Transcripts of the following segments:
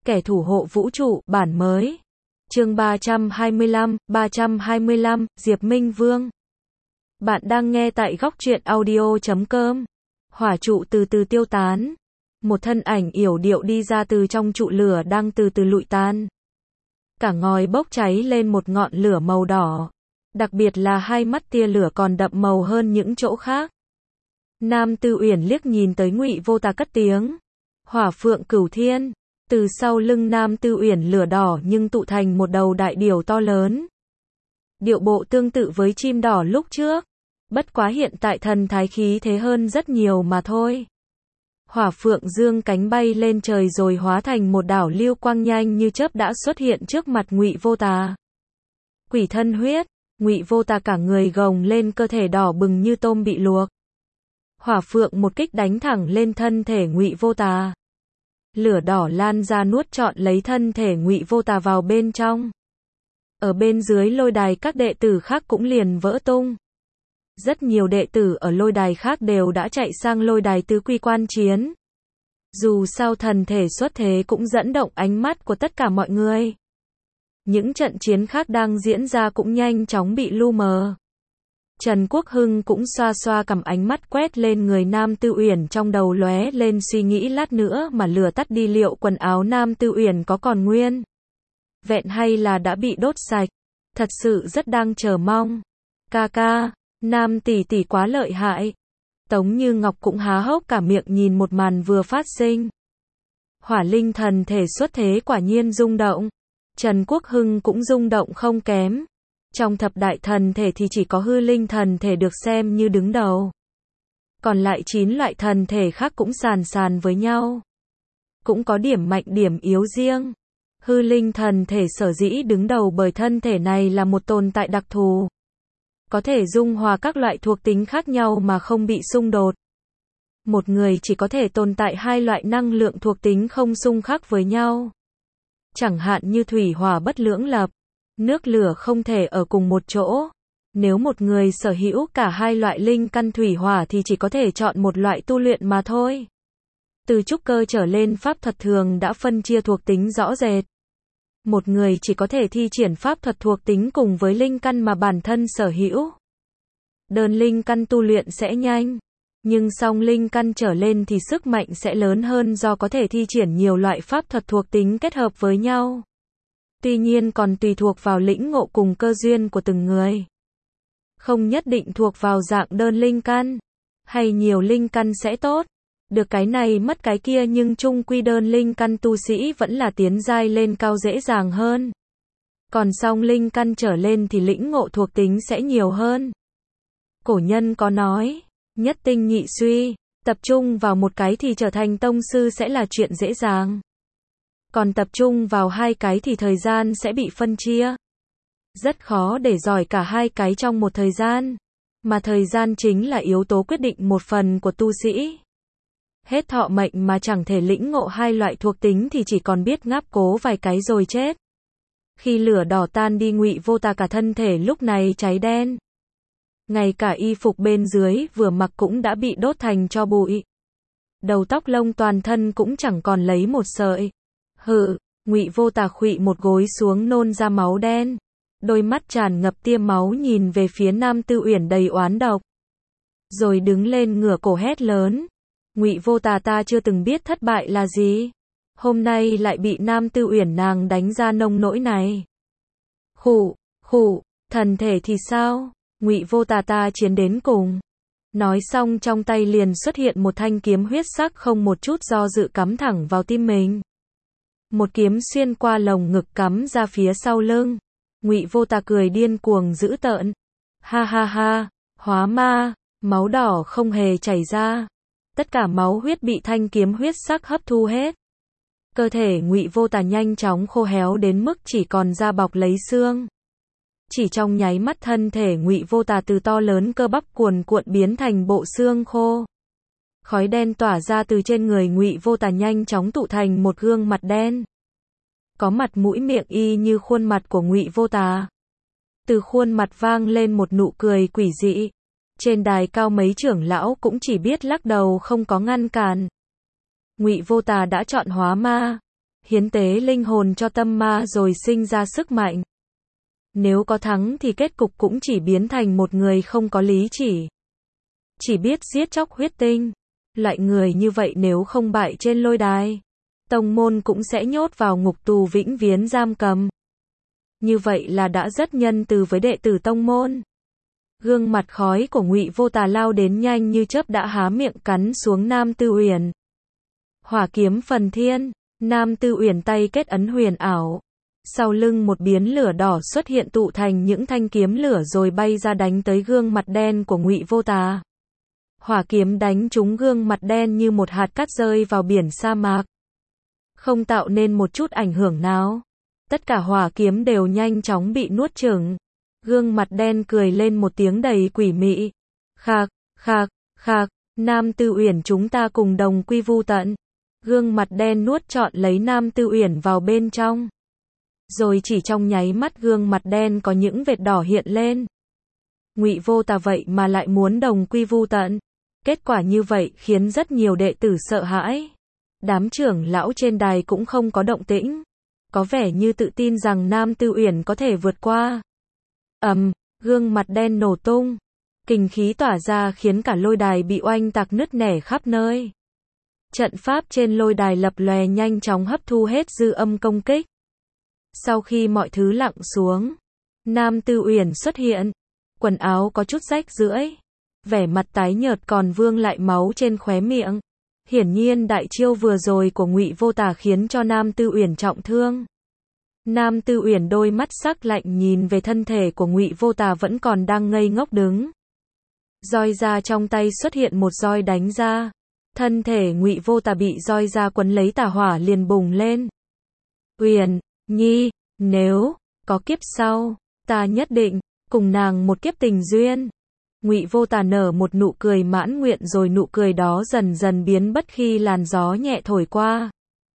Kẻ thủ hộ vũ trụ, bản mới. Chương 325, Diệp Minh Vương. Bạn đang nghe tại góc truyện audio.com. Hỏa trụ từ từ tiêu tán. Một thân ảnh yểu điệu đi ra từ trong trụ lửa đang từ từ lụi tan. Cả ngòi bốc cháy lên một ngọn lửa màu đỏ. Đặc biệt là hai mắt tia lửa còn đậm màu hơn những chỗ khác. Nam Tư Uyển liếc nhìn tới Ngụy Vô Tà cất tiếng. Hỏa phượng cửu thiên. Từ sau lưng Nam Tư Uyển lửa đỏ nhưng tụ thành một đầu đại điểu to lớn. Điệu bộ tương tự với chim đỏ lúc trước. Bất quá hiện tại thần thái khí thế hơn rất nhiều mà thôi. Hỏa phượng dương cánh bay lên trời rồi hóa thành một đảo lưu quang nhanh như chớp đã xuất hiện trước mặt Ngụy Vô Tà. Quỷ thân huyết. Ngụy Vô Tà cả người gồng lên, cơ thể đỏ bừng như tôm bị luộc. Hỏa phượng một kích đánh thẳng lên thân thể Ngụy Vô Tà. Lửa đỏ lan ra nuốt trọn lấy thân thể Ngụy Vô Tà vào bên trong. Ở bên dưới lôi đài các đệ tử khác cũng liền vỡ tung. Rất nhiều đệ tử ở lôi đài khác đều đã chạy sang lôi đài tứ quy quan chiến. Dù sao thần thể xuất thế cũng dẫn động ánh mắt của tất cả mọi người. Những trận chiến khác đang diễn ra cũng nhanh chóng bị lu mờ. Trần Quốc Hưng cũng xoa xoa cầm, ánh mắt quét lên người Nam Tư Uyển, trong đầu lóe lên suy nghĩ lát nữa mà lửa tắt đi liệu quần áo Nam Tư Uyển có còn nguyên vẹn hay là đã bị đốt sạch. Thật sự rất đang chờ mong. Ca ca, Nam tỷ tỷ quá lợi hại. Tống Như Ngọc cũng há hốc cả miệng nhìn một màn vừa phát sinh. Hỏa linh thần thể xuất thế quả nhiên rung động. Trần Quốc Hưng cũng rung động không kém. Trong thập đại thần thể thì chỉ có hư linh thần thể được xem như đứng đầu. Còn lại 9 loại thần thể khác cũng sàn sàn với nhau. Cũng có điểm mạnh điểm yếu riêng. Hư linh thần thể sở dĩ đứng đầu bởi thân thể này là một tồn tại đặc thù. Có thể dung hòa các loại thuộc tính khác nhau mà không bị xung đột. Một người chỉ có thể tồn tại hai loại năng lượng thuộc tính không xung khắc với nhau. Chẳng hạn như thủy hỏa bất lưỡng lập. Nước lửa không thể ở cùng một chỗ. Nếu một người sở hữu cả hai loại linh căn thủy hỏa thì chỉ có thể chọn một loại tu luyện mà thôi. Từ trúc cơ trở lên pháp thuật thường đã phân chia thuộc tính rõ rệt. Một người chỉ có thể thi triển pháp thuật thuộc tính cùng với linh căn mà bản thân sở hữu. Đơn linh căn tu luyện sẽ nhanh. Nhưng song linh căn trở lên thì sức mạnh sẽ lớn hơn do có thể thi triển nhiều loại pháp thuật thuộc tính kết hợp với nhau. Tuy nhiên còn tùy thuộc vào lĩnh ngộ cùng cơ duyên của từng người. Không nhất định thuộc vào dạng đơn linh căn, hay nhiều linh căn sẽ tốt. Được cái này mất cái kia, nhưng chung quy đơn linh căn tu sĩ vẫn là tiến giai lên cao dễ dàng hơn. Còn song linh căn trở lên thì lĩnh ngộ thuộc tính sẽ nhiều hơn. Cổ nhân có nói, nhất tinh nhị suy, tập trung vào một cái thì trở thành tông sư sẽ là chuyện dễ dàng. Còn tập trung vào hai cái thì thời gian sẽ bị phân chia. Rất khó để giỏi cả hai cái trong một thời gian. Mà thời gian chính là yếu tố quyết định một phần của tu sĩ. Hết thọ mệnh mà chẳng thể lĩnh ngộ hai loại thuộc tính thì chỉ còn biết ngáp cố vài cái rồi chết. Khi lửa đỏ tan đi, Ngụy Vô Tà cả thân thể lúc này cháy đen. Ngay cả y phục bên dưới vừa mặc cũng đã bị đốt thành tro bụi. Đầu tóc lông toàn thân cũng chẳng còn lấy một sợi. Hự, Ngụy Vô Tà khuỵu một gối xuống nôn ra máu đen. Đôi mắt tràn ngập tia máu nhìn về phía Nam Tư Uyển đầy oán độc. Rồi đứng lên ngửa cổ hét lớn. Ngụy Vô Tà, ta chưa từng biết thất bại là gì. Hôm nay lại bị Nam Tư Uyển nàng đánh ra nông nỗi này. Khụ, thần thể thì sao? Ngụy Vô Tà, ta chiến đến cùng. Nói xong trong tay liền xuất hiện một thanh kiếm huyết sắc, không một chút do dự cắm thẳng vào tim mình. Một kiếm xuyên qua lồng ngực cắm ra phía sau lưng. Ngụy Vô Tà cười điên cuồng dữ tợn. Ha ha ha, hóa ma, máu đỏ không hề chảy ra. Tất cả máu huyết bị thanh kiếm huyết sắc hấp thu hết. Cơ thể Ngụy Vô Tà nhanh chóng khô héo đến mức chỉ còn da bọc lấy xương. Chỉ trong nháy mắt thân thể Ngụy Vô Tà từ to lớn cơ bắp cuồn cuộn biến thành bộ xương khô. Khói đen tỏa ra từ trên người Ngụy Vô Tà nhanh chóng tụ thành một gương mặt đen. Có mặt mũi miệng y như khuôn mặt của Ngụy Vô Tà. Từ khuôn mặt vang lên một nụ cười quỷ dị. Trên đài cao mấy trưởng lão cũng chỉ biết lắc đầu không có ngăn cản. Ngụy Vô Tà đã chọn hóa ma. hiến tế linh hồn cho tâm ma rồi sinh ra sức mạnh. Nếu có thắng thì kết cục cũng chỉ biến thành một người không có lý chỉ biết giết chóc huyết tinh. Loại người như vậy nếu không bại trên lôi đài, tông môn cũng sẽ nhốt vào ngục tù vĩnh viễn giam cầm. Như vậy là đã rất nhân từ với đệ tử tông môn. Gương mặt khói của Ngụy Vô Tà lao đến nhanh như chớp đã há miệng cắn xuống Nam Tư Uyển. Hỏa kiếm phần thiên, Nam Tư Uyển tay kết ấn huyền ảo. Sau lưng một biến lửa đỏ xuất hiện tụ thành những thanh kiếm lửa rồi bay ra đánh tới gương mặt đen của Ngụy Vô Tà. Hỏa kiếm đánh trúng gương mặt đen như một hạt cát rơi vào biển sa mạc. Không tạo nên một chút ảnh hưởng nào. Tất cả hỏa kiếm đều nhanh chóng bị nuốt chửng. Gương mặt đen cười lên một tiếng đầy quỷ mị. Khạc, khạc, khạc, Nam Tư Uyển chúng ta cùng đồng quy vu tận. Gương mặt đen nuốt trọn lấy Nam Tư Uyển vào bên trong. Rồi chỉ trong nháy mắt gương mặt đen có những vệt đỏ hiện lên. Ngụy Vô Tà vậy mà lại muốn đồng quy vu tận. Kết quả như vậy khiến rất nhiều đệ tử sợ hãi. Đám trưởng lão trên đài cũng không có động tĩnh. Có vẻ như tự tin rằng Nam Tư Uyển có thể vượt qua. Gương mặt đen nổ tung. Kình khí tỏa ra khiến cả lôi đài bị oanh tạc nứt nẻ khắp nơi. Trận pháp trên lôi đài lập lòe nhanh chóng hấp thu hết dư âm công kích. Sau khi mọi thứ lặng xuống, Nam Tư Uyển xuất hiện. Quần áo có chút rách rưởi, vẻ mặt tái nhợt còn vương lại máu trên khóe miệng. Hiển nhiên đại chiêu vừa rồi của Ngụy Vô Tà khiến cho Nam Tư Uyển trọng thương. Nam Tư Uyển đôi mắt sắc lạnh nhìn về thân thể của Ngụy Vô Tà vẫn còn đang ngây ngốc đứng. Roi ra trong tay xuất hiện một roi đánh ra. Thân thể Ngụy Vô Tà bị roi ra quấn lấy tà hỏa liền bùng lên. Uyển Nhi, nếu có kiếp sau, ta nhất định cùng nàng một kiếp tình duyên. Ngụy Vô Tà nở một nụ cười mãn nguyện rồi nụ cười đó dần dần biến mất khi làn gió nhẹ thổi qua.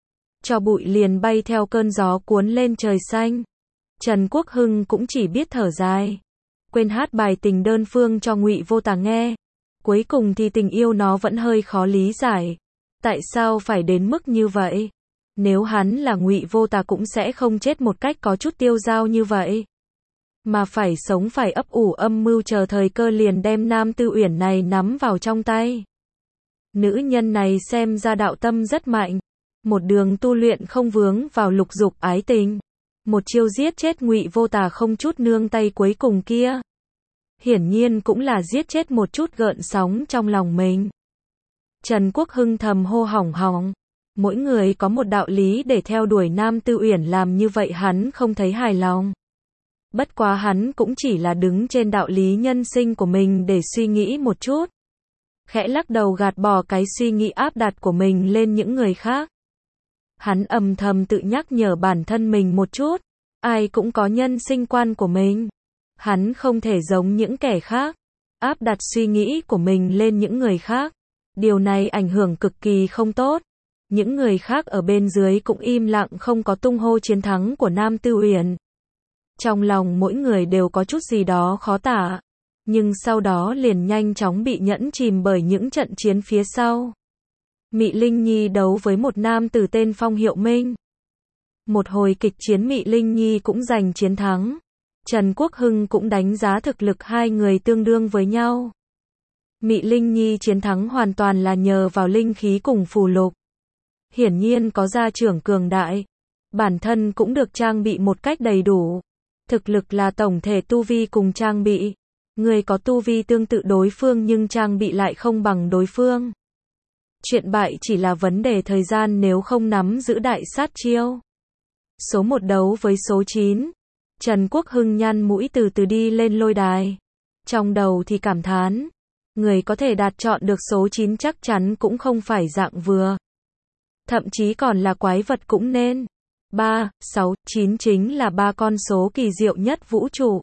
Tro bụi liền bay theo cơn gió cuốn lên trời xanh. Trần Quốc Hưng cũng chỉ biết thở dài. Quên hát bài tình đơn phương cho Ngụy Vô Tà nghe. Cuối cùng thì tình yêu nó vẫn hơi khó lý giải. Tại sao phải đến mức như vậy? Nếu hắn là Ngụy Vô Tà cũng sẽ không chết một cách có chút tiêu dao như vậy. Mà phải sống phải ấp ủ âm mưu chờ thời cơ liền đem Nam Tư Uyển này nắm vào trong tay. Nữ nhân này xem ra đạo tâm rất mạnh. Một đường tu luyện không vướng vào lục dục ái tình. Một chiêu giết chết Ngụy Vô Tà không chút nương tay cuối cùng kia. Hiển nhiên cũng là giết chết một chút gợn sóng trong lòng mình. Trần Quốc Hưng thầm hô hỏng hỏng. Mỗi người có một đạo lý để theo đuổi Nam Tư Uyển làm như vậy hắn không thấy hài lòng. Bất quá hắn cũng chỉ là đứng trên đạo lý nhân sinh của mình để suy nghĩ một chút. Khẽ lắc đầu gạt bỏ cái suy nghĩ áp đặt của mình lên những người khác. Hắn âm thầm tự nhắc nhở bản thân mình một chút. Ai cũng có nhân sinh quan của mình. Hắn không thể giống những kẻ khác. Áp đặt suy nghĩ của mình lên những người khác. Điều này ảnh hưởng cực kỳ không tốt. Những người khác ở bên dưới cũng im lặng không có tung hô chiến thắng của Nam Tư Uyển. Trong lòng mỗi người đều có chút gì đó khó tả. Nhưng sau đó liền nhanh chóng bị nhẫn chìm bởi những trận chiến phía sau. Mị Linh Nhi đấu với một nam tử tên Phong Hiệu Minh. Một hồi kịch chiến Mị Linh Nhi cũng giành chiến thắng. Trần Quốc Hưng cũng đánh giá thực lực hai người tương đương với nhau. Mị Linh Nhi chiến thắng hoàn toàn là nhờ vào linh khí cùng phù lục. Hiển nhiên có gia trưởng cường đại. Bản thân cũng được trang bị một cách đầy đủ. Thực lực là tổng thể tu vi cùng trang bị. Người có tu vi tương tự đối phương nhưng trang bị lại không bằng đối phương. Chuyện bại chỉ là vấn đề thời gian nếu không nắm giữ đại sát chiêu. Số 1 đấu với số 9. Trần Quốc Hưng nhăn mũi từ từ đi lên lôi đài. Trong đầu thì cảm thán. Người có thể đạt chọn được số 9 chắc chắn cũng không phải dạng vừa. Thậm chí còn là quái vật cũng nên. 3, 6, 9 chính là 3 con số kỳ diệu nhất vũ trụ.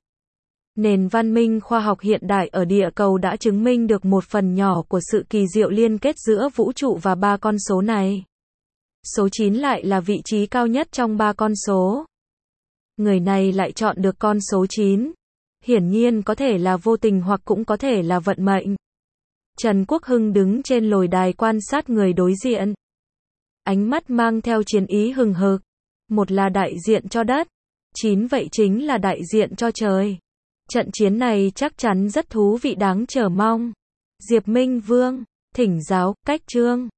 Nền văn minh khoa học hiện đại ở địa cầu đã chứng minh được một phần nhỏ của sự kỳ diệu liên kết giữa vũ trụ và 3 con số này. Số 9 lại là vị trí cao nhất trong 3 con số. Người này lại chọn được con số 9. Hiển nhiên có thể là vô tình hoặc cũng có thể là vận mệnh. Trần Quốc Hưng đứng trên lồi đài quan sát người đối diện. ánh mắt mang theo chiến ý hừng hực. Một là đại diện cho đất, 9 vậy chính là đại diện cho trời. Trận chiến này chắc chắn rất thú vị đáng chờ mong. Diệp Minh Vương, thỉnh giáo, cách chương.